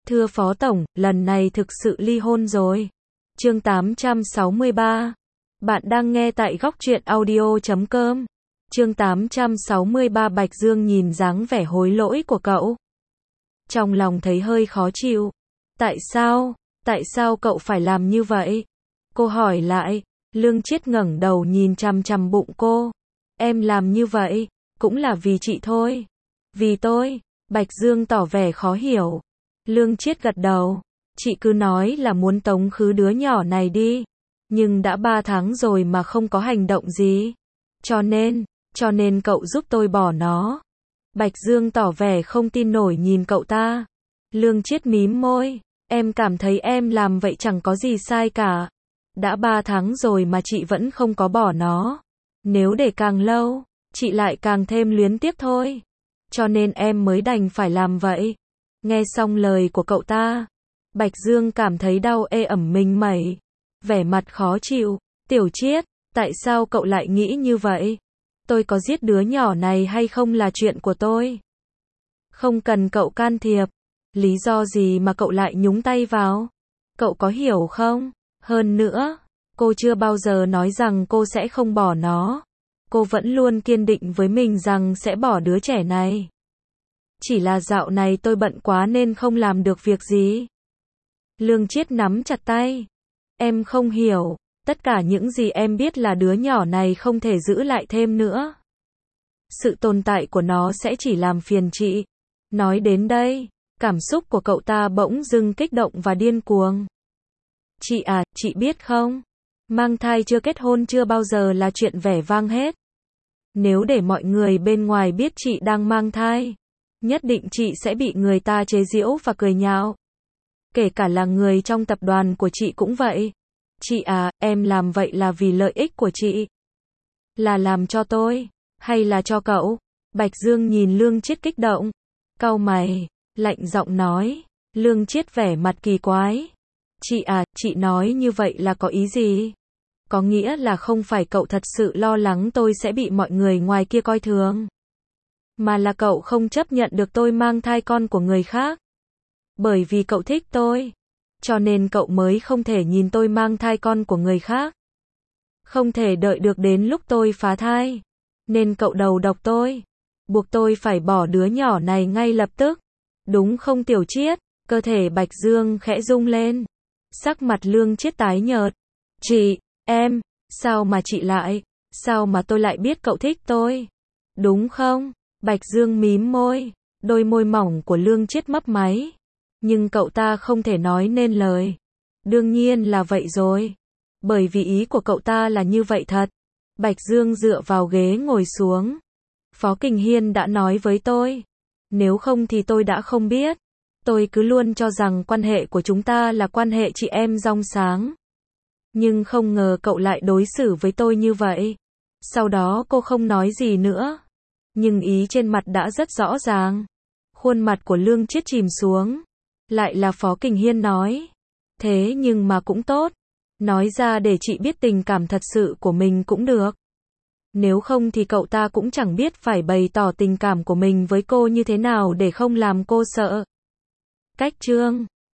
Thưa Phó Tổng, lần này thực sự ly hôn rồi. Chương 863. Bạn đang nghe tại góc truyện audio.com. Chương 863. Bạch Dương nhìn dáng vẻ hối lỗi của cậu, trong lòng thấy hơi khó chịu. Tại sao? Tại sao cậu phải làm như vậy? Cô hỏi lại. Lương Chiết ngẩng đầu nhìn chằm chằm bụng cô. Em làm như vậy, cũng là vì chị thôi. Vì tôi? Bạch Dương tỏ vẻ khó hiểu. Lương Chiết gật đầu. Chị cứ nói là muốn tống khứ đứa nhỏ này đi. Nhưng đã 3 tháng rồi mà không có hành động gì. Cho nên cậu giúp tôi bỏ nó. Bạch Dương tỏ vẻ không tin nổi nhìn cậu ta. Lương Chiết mím môi. Em cảm thấy em làm vậy chẳng có gì sai cả. Đã 3 tháng rồi mà chị vẫn không có bỏ nó. Nếu để càng lâu, chị lại càng thêm luyến tiếc thôi. Cho nên em mới đành phải làm vậy. Nghe xong lời của cậu ta, Bạch Dương cảm thấy đau ê ẩm mình mẩy. Vẻ mặt khó chịu. Tiểu Chiết, tại sao cậu lại nghĩ như vậy? Tôi có giết đứa nhỏ này hay không là chuyện của tôi. Không cần cậu can thiệp. Lý do gì mà cậu lại nhúng tay vào? Cậu có hiểu không? Hơn nữa, cô chưa bao giờ nói rằng cô sẽ không bỏ nó. Cô vẫn luôn kiên định với mình rằng sẽ bỏ đứa trẻ này. Chỉ là dạo này tôi bận quá nên không làm được việc gì. Lương Chiết nắm chặt tay. Em không hiểu, tất cả những gì em biết là đứa nhỏ này không thể giữ lại thêm nữa. Sự tồn tại của nó sẽ chỉ làm phiền chị. Nói đến đây, cảm xúc của cậu ta bỗng dưng kích động và điên cuồng. Chị à, chị biết không? Mang thai chưa kết hôn chưa bao giờ là chuyện vẻ vang hết. Nếu để mọi người bên ngoài biết chị đang mang thai, nhất định chị sẽ bị người ta chế giễu và cười nhạo. Kể cả là người trong tập đoàn của chị cũng vậy. Chị à, em làm vậy là vì lợi ích của chị. Là làm cho tôi, hay là cho cậu? Bạch Dương nhìn Lương Chiết kích động. Cau mày, lạnh giọng nói. Lương Chiết vẻ mặt kỳ quái. Chị à, chị nói như vậy là có ý gì? Có nghĩa là không phải cậu thật sự lo lắng tôi sẽ bị mọi người ngoài kia coi thường. Mà là cậu không chấp nhận được tôi mang thai con của người khác. Bởi vì cậu thích tôi. Cho nên cậu mới không thể nhìn tôi mang thai con của người khác. Không thể đợi được đến lúc tôi phá thai. Nên cậu đầu độc tôi. Buộc tôi phải bỏ đứa nhỏ này ngay lập tức. Đúng không Tiểu Chiết? Cơ thể Bạch Dương khẽ rung lên. Sắc mặt Lương Chiết tái nhợt. Chị, em, sao mà chị lại, sao mà tôi lại biết cậu thích tôi? Đúng không? Bạch Dương mím môi. Đôi môi mỏng của Lương Chiết mấp máy. Nhưng cậu ta không thể nói nên lời. Đương nhiên là vậy rồi. Bởi vì ý của cậu ta là như vậy thật. Bạch Dương dựa vào ghế ngồi xuống. Phó Kình Hiên đã nói với tôi. Nếu không thì tôi đã không biết. Tôi cứ luôn cho rằng quan hệ của chúng ta là quan hệ chị em rong sáng. Nhưng không ngờ cậu lại đối xử với tôi như vậy. Sau đó cô không nói gì nữa. Nhưng ý trên mặt đã rất rõ ràng. Khuôn mặt của Lương Chiết chìm xuống. Lại là Phó Kình Hiên nói. Thế nhưng mà cũng tốt. Nói ra để chị biết tình cảm thật sự của mình cũng được. Nếu không thì cậu ta cũng chẳng biết phải bày tỏ tình cảm của mình với cô như thế nào để không làm cô sợ. Cách chương